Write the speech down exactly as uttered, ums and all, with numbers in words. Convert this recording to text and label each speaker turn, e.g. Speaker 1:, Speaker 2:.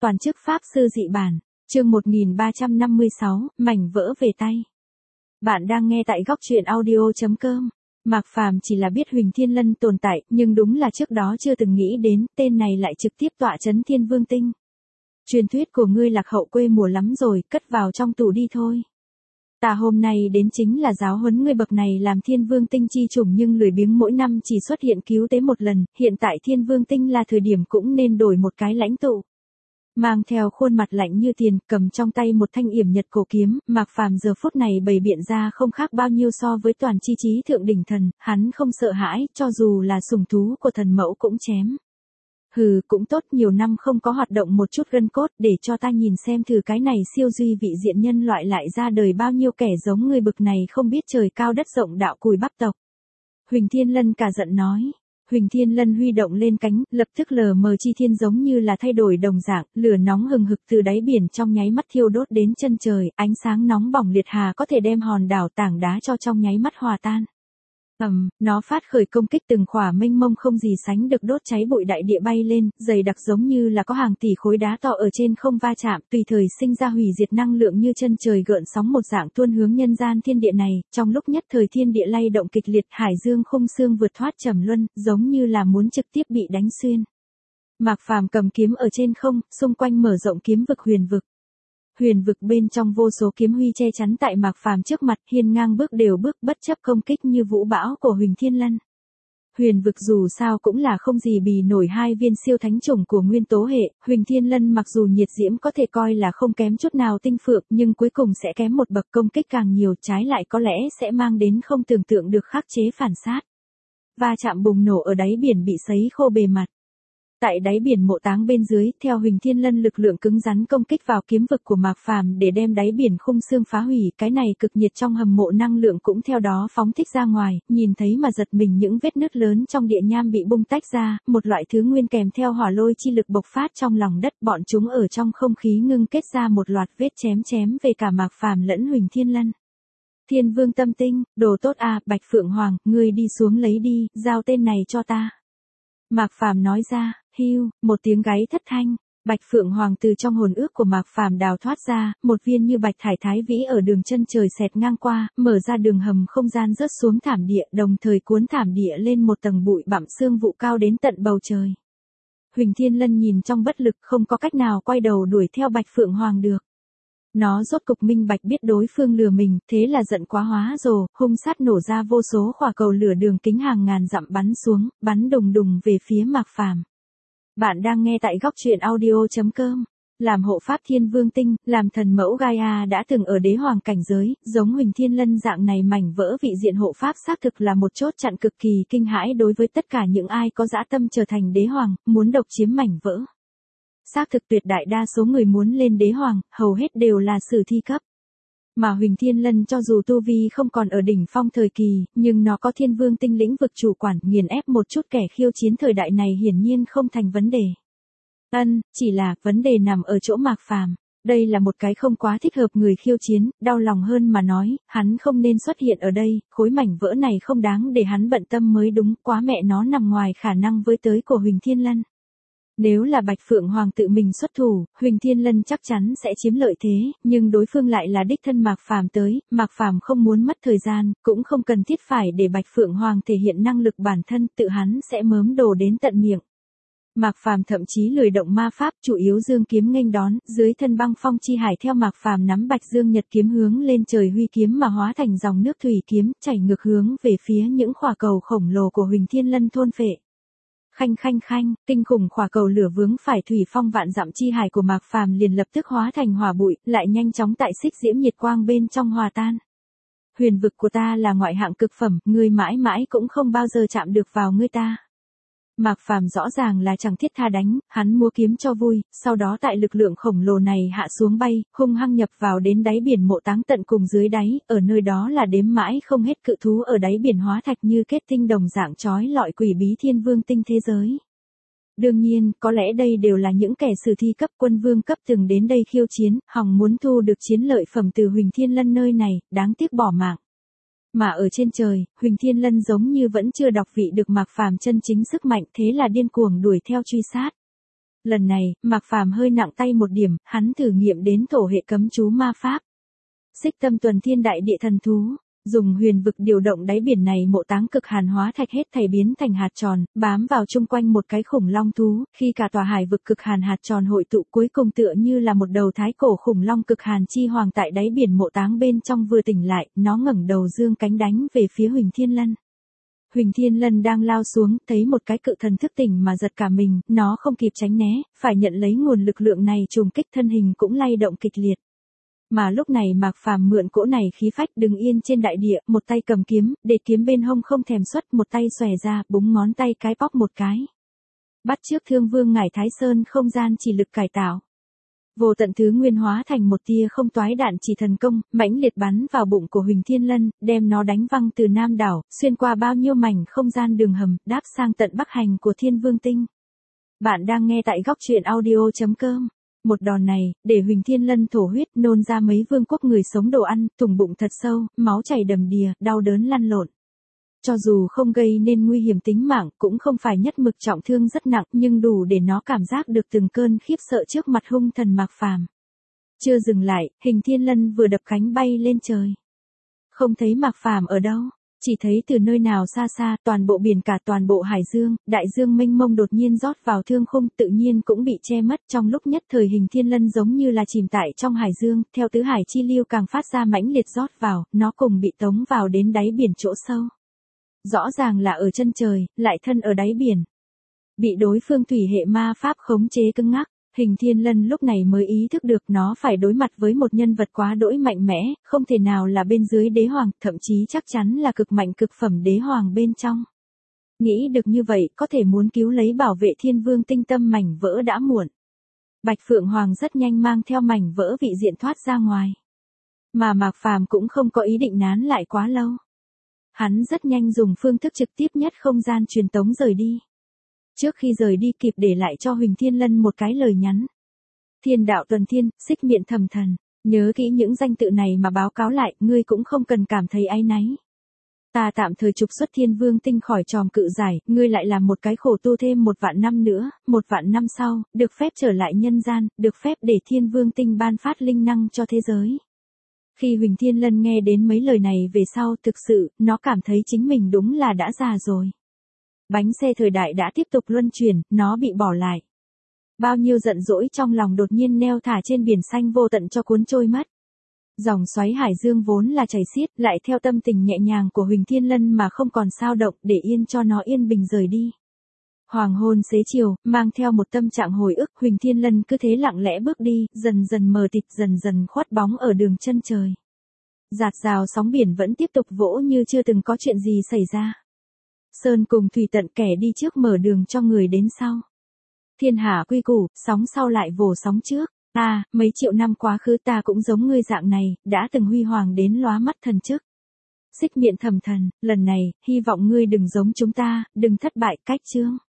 Speaker 1: Toàn chức pháp sư dị bản, chương một nghìn ba trăm năm mươi sáu, mảnh vỡ về tay. Bạn đang nghe tại góc truyện audio chấm com. Mạc Phàm chỉ là biết Huỳnh Thiên Lân tồn tại, nhưng đúng là trước đó chưa từng nghĩ đến, tên này lại trực tiếp tọa chấn Thiên Vương Tinh. Truyền thuyết của ngươi lạc hậu quê mùa lắm rồi, cất vào trong tủ đi thôi. Ta hôm nay đến chính là giáo huấn ngươi bậc này làm Thiên Vương Tinh chi chủng nhưng lười biếng mỗi năm chỉ xuất hiện cứu tế một lần, hiện tại Thiên Vương Tinh là thời điểm cũng nên đổi một cái lãnh tụ. Mang theo khuôn mặt lạnh như tiền, cầm trong tay một thanh yểm nhật cổ kiếm, Mạc Phàm giờ phút này bày biện ra không khác bao nhiêu so với toàn chi trí thượng đỉnh thần, hắn không sợ hãi, cho dù là sủng thú của thần mẫu cũng chém. Hừ, cũng tốt, nhiều năm không có hoạt động một chút gân cốt, để cho ta nhìn xem thử cái này siêu duy vị diện nhân loại lại ra đời bao nhiêu kẻ giống người bực này không biết trời cao đất rộng đạo cùi bắp tộc. Huỳnh Thiên Lân cả giận nói. Huỳnh Thiên Lân huy động lên cánh, lập tức lờ mờ chi thiên giống như là thay đổi đồng dạng, lửa nóng hừng hực từ đáy biển trong nháy mắt thiêu đốt đến chân trời, ánh sáng nóng bỏng liệt hà có thể đem hòn đảo tảng đá cho trong nháy mắt hòa tan. Ầm, um, nó phát khởi công kích từng khỏa mênh mông không gì sánh được đốt cháy bụi đại địa bay lên, dày đặc giống như là có hàng tỷ khối đá to ở trên không va chạm, tùy thời sinh ra hủy diệt năng lượng như chân trời gợn sóng một dạng tuôn hướng nhân gian thiên địa này, trong lúc nhất thời thiên địa lay động kịch liệt, hải dương khung xương vượt thoát trầm luân, giống như là muốn trực tiếp bị đánh xuyên. Mạc Phàm cầm kiếm ở trên không, xung quanh mở rộng kiếm vực huyền vực. Huyền vực bên trong vô số kiếm huy che chắn tại Mạc Phàm trước mặt, hiên ngang bước đều bước bất chấp công kích như vũ bão của Huỳnh Thiên Lân. Huyền vực dù sao cũng là không gì bì nổi hai viên siêu thánh chủng của nguyên tố hệ, Huỳnh Thiên Lân mặc dù nhiệt diễm có thể coi là không kém chút nào tinh phượng, nhưng cuối cùng sẽ kém một bậc, công kích càng nhiều trái lại có lẽ sẽ mang đến không tưởng tượng được khắc chế phản sát. Va chạm bùng nổ ở đáy biển bị sấy khô bề mặt. Tại đáy biển mộ táng bên dưới, theo Huỳnh Thiên Lân lực lượng cứng rắn công kích vào kiếm vực của Mạc Phàm để đem đáy biển khung xương phá hủy, cái này cực nhiệt trong hầm mộ năng lượng cũng theo đó phóng thích ra ngoài, nhìn thấy mà giật mình những vết nứt lớn trong địa nham bị bung tách ra, một loại thứ nguyên kèm theo hỏa lôi chi lực bộc phát trong lòng đất, bọn chúng ở trong không khí ngưng kết ra một loạt vết chém chém về cả Mạc Phàm lẫn Huỳnh Thiên Lân. Thiên Vương Tâm Tinh, đồ tốt à, Bạch Phượng Hoàng, ngươi đi xuống lấy đi, giao tên này cho ta. Mạc Phàm nói ra. Hưu, một tiếng gáy thất thanh, Bạch Phượng Hoàng từ trong hồn ước của Mạc Phàm đào thoát ra, một viên như bạch thải thái vĩ ở đường chân trời xẹt ngang qua, mở ra đường hầm không gian rớt xuống thảm địa, đồng thời cuốn thảm địa lên một tầng bụi bặm sương vụ cao đến tận bầu trời. Huỳnh Thiên Lân nhìn trong bất lực, không có cách nào quay đầu đuổi theo Bạch Phượng Hoàng được. Nó rốt cục minh bạch biết đối phương lừa mình, thế là giận quá hóa rồ, hung sát nổ ra vô số khỏa cầu lửa đường kính hàng ngàn dặm bắn xuống, bắn đùng đùng về phía Mạc Phàm. Bạn đang nghe tại góc truyện audio chấm com. Làm hộ pháp Thiên Vương Tinh, làm thần mẫu Gaia đã từng ở đế hoàng cảnh giới, giống Huỳnh Thiên Lân dạng này mảnh vỡ vị diện hộ pháp xác thực là một chốt chặn cực kỳ kinh hãi đối với tất cả những ai có dã tâm trở thành đế hoàng, muốn độc chiếm mảnh vỡ. Xác thực tuyệt đại đa số người muốn lên đế hoàng, hầu hết đều là sử thi cấp. Mà Huỳnh Thiên Lân cho dù tu vi không còn ở đỉnh phong thời kỳ, nhưng nó có Thiên Vương Tinh lĩnh vực chủ quản, nghiền ép một chút kẻ khiêu chiến thời đại này hiển nhiên không thành vấn đề. Ân, chỉ là, vấn đề nằm ở chỗ Mạc Phàm. Đây là một cái không quá thích hợp người khiêu chiến, đau lòng hơn mà nói, hắn không nên xuất hiện ở đây, khối mảnh vỡ này không đáng để hắn bận tâm mới đúng, quá mẹ nó nằm ngoài khả năng với tới của Huỳnh Thiên Lân. Nếu là Bạch Phượng Hoàng tự mình xuất thủ, Huỳnh Thiên Lân chắc chắn sẽ chiếm lợi thế, nhưng đối phương lại là đích thân Mạc Phàm tới, Mạc Phàm không muốn mất thời gian, cũng không cần thiết phải để Bạch Phượng Hoàng thể hiện năng lực bản thân, tự hắn sẽ mớm đồ đến tận miệng. Mạc Phàm thậm chí lười động ma pháp, chủ yếu dương kiếm nghênh đón, dưới thân băng phong chi hải theo Mạc Phàm nắm Bạch Dương Nhật kiếm hướng lên trời huy kiếm mà hóa thành dòng nước thủy kiếm, chảy ngược hướng về phía những khỏa cầu khổng lồ của Huỳnh Thiên Lân thôn phệ. Khanh khanh khanh, kinh khủng khỏa cầu lửa vướng phải thủy phong vạn dặm chi hải của Mạc Phàm liền lập tức hóa thành hỏa bụi, lại nhanh chóng tại xích diễm nhiệt quang bên trong hòa tan. Huyền vực của ta là ngoại hạng cực phẩm, ngươi mãi mãi cũng không bao giờ chạm được vào ngươi ta. Mạc Phàm rõ ràng là chẳng thiết tha đánh, hắn múa kiếm cho vui, sau đó tại lực lượng khổng lồ này hạ xuống bay, hung hăng nhập vào đến đáy biển mộ táng tận cùng dưới đáy, ở nơi đó là đếm mãi không hết cự thú ở đáy biển hóa thạch như kết tinh đồng dạng chói lọi quỷ bí Thiên Vương Tinh thế giới. Đương nhiên, có lẽ đây đều là những kẻ sử thi cấp quân vương cấp từng đến đây khiêu chiến, hòng muốn thu được chiến lợi phẩm từ Huỳnh Thiên Lân nơi này, đáng tiếc bỏ mạng. Mà ở trên trời, Huỳnh Thiên Lân giống như vẫn chưa đọc vị được Mạc Phàm chân chính sức mạnh, thế là điên cuồng đuổi theo truy sát. Lần này, Mạc Phàm hơi nặng tay một điểm, hắn thử nghiệm đến thổ hệ cấm chú ma pháp. Xích tâm tuần thiên đại địa thần thú, dùng huyền vực điều động đáy biển này mộ táng cực hàn hóa thạch hết thảy biến thành hạt tròn, bám vào chung quanh một cái khủng long thú, khi cả tòa hải vực cực hàn hạt tròn hội tụ cuối cùng tựa như là một đầu thái cổ khủng long cực hàn chi hoàng tại đáy biển mộ táng bên trong vừa tỉnh lại, nó ngẩng đầu dương cánh đánh về phía Huỳnh Thiên Lân. Huỳnh Thiên Lân đang lao xuống, thấy một cái cự thần thức tỉnh mà giật cả mình, nó không kịp tránh né, phải nhận lấy nguồn lực lượng này trùng kích, thân hình cũng lay động kịch liệt. Mà lúc này Mạc Phàm mượn cỗ này khí phách đứng yên trên đại địa, một tay cầm kiếm, để kiếm bên hông không thèm xuất, một tay xòe ra, búng ngón tay cái bóp một cái. Bắt trước Thương Vương Ngải Thái Sơn không gian chỉ lực cải tạo. Vô tận thứ nguyên hóa thành một tia không toái đạn chỉ thần công, mãnh liệt bắn vào bụng của Huỳnh Thiên Lân, đem nó đánh văng từ Nam đảo, xuyên qua bao nhiêu mảnh không gian đường hầm, đáp sang tận Bắc hành của Thiên Vương Tinh. Bạn đang nghe tại góc truyện audio chấm com. Một đòn này, để Huỳnh Thiên Lân thổ huyết, nôn ra mấy vương quốc người sống đồ ăn, thủng bụng thật sâu, máu chảy đầm đìa, đau đớn lăn lộn. Cho dù không gây nên nguy hiểm tính mạng, cũng không phải nhất mực trọng thương rất nặng, nhưng đủ để nó cảm giác được từng cơn khiếp sợ trước mặt hung thần Mạc Phàm. Chưa dừng lại, Huỳnh Thiên Lân vừa đập cánh bay lên trời. Không thấy Mạc Phàm ở đâu, chỉ thấy từ nơi nào xa xa, toàn bộ biển cả toàn bộ hải dương, đại dương mênh mông đột nhiên rót vào thương khung, tự nhiên cũng bị che mất, trong lúc nhất thời Huỳnh Thiên Lân giống như là chìm tại trong hải dương, theo tứ hải chi lưu càng phát ra mãnh liệt rót vào, nó cùng bị tống vào đến đáy biển chỗ sâu. Rõ ràng là ở chân trời, lại thân ở đáy biển. Bị đối phương thủy hệ ma pháp khống chế cứng ngắc, Huỳnh Thiên Lân lúc này mới ý thức được nó phải đối mặt với một nhân vật quá đỗi mạnh mẽ, không thể nào là bên dưới đế hoàng, thậm chí chắc chắn là cực mạnh cực phẩm đế hoàng bên trong. Nghĩ được như vậy, có thể muốn cứu lấy bảo vệ Thiên Vương Tinh tâm mảnh vỡ đã muộn. Bạch Phượng Hoàng rất nhanh mang theo mảnh vỡ vị diện thoát ra ngoài. Mà Mạc Phàm cũng không có ý định nán lại quá lâu. Hắn rất nhanh dùng phương thức trực tiếp nhất không gian truyền tống rời đi. Trước khi rời đi kịp để lại cho Huỳnh Thiên Lân một cái lời nhắn. Thiên đạo tuần thiên, xích miệng thầm thần, nhớ kỹ những danh tự này mà báo cáo lại, ngươi cũng không cần cảm thấy áy náy. Ta tạm thời trục xuất Thiên Vương Tinh khỏi tròm cự giải, ngươi lại làm một cái khổ tu thêm một vạn năm nữa, một vạn năm sau, được phép trở lại nhân gian, được phép để Thiên Vương Tinh ban phát linh năng cho thế giới. Khi Huỳnh Thiên Lân nghe đến mấy lời này về sau, thực sự, nó cảm thấy chính mình đúng là đã già rồi. Bánh xe thời đại đã tiếp tục luân chuyển, nó bị bỏ lại. Bao nhiêu giận dỗi trong lòng đột nhiên neo thả trên biển xanh vô tận cho cuốn trôi mất. Dòng xoáy hải dương vốn là chảy xiết, lại theo tâm tình nhẹ nhàng của Huỳnh Thiên Lân mà không còn sao động, để yên cho nó yên bình rời đi. Hoàng hôn xế chiều, mang theo một tâm trạng hồi ức, Huỳnh Thiên Lân cứ thế lặng lẽ bước đi, dần dần mờ tịt, dần dần khuất bóng ở đường chân trời. Dạt dào sóng biển vẫn tiếp tục vỗ như chưa từng có chuyện gì xảy ra. Sơn cùng thủy tận, kẻ đi trước mở đường cho người đến sau. Thiên hạ quy củ, sóng sau lại vồ sóng trước. À, mấy triệu năm quá khứ ta cũng giống ngươi dạng này, đã từng huy hoàng đến lóa mắt thần chức. Xích miệng thầm thần, lần này, hy vọng ngươi đừng giống chúng ta, đừng thất bại cách chương.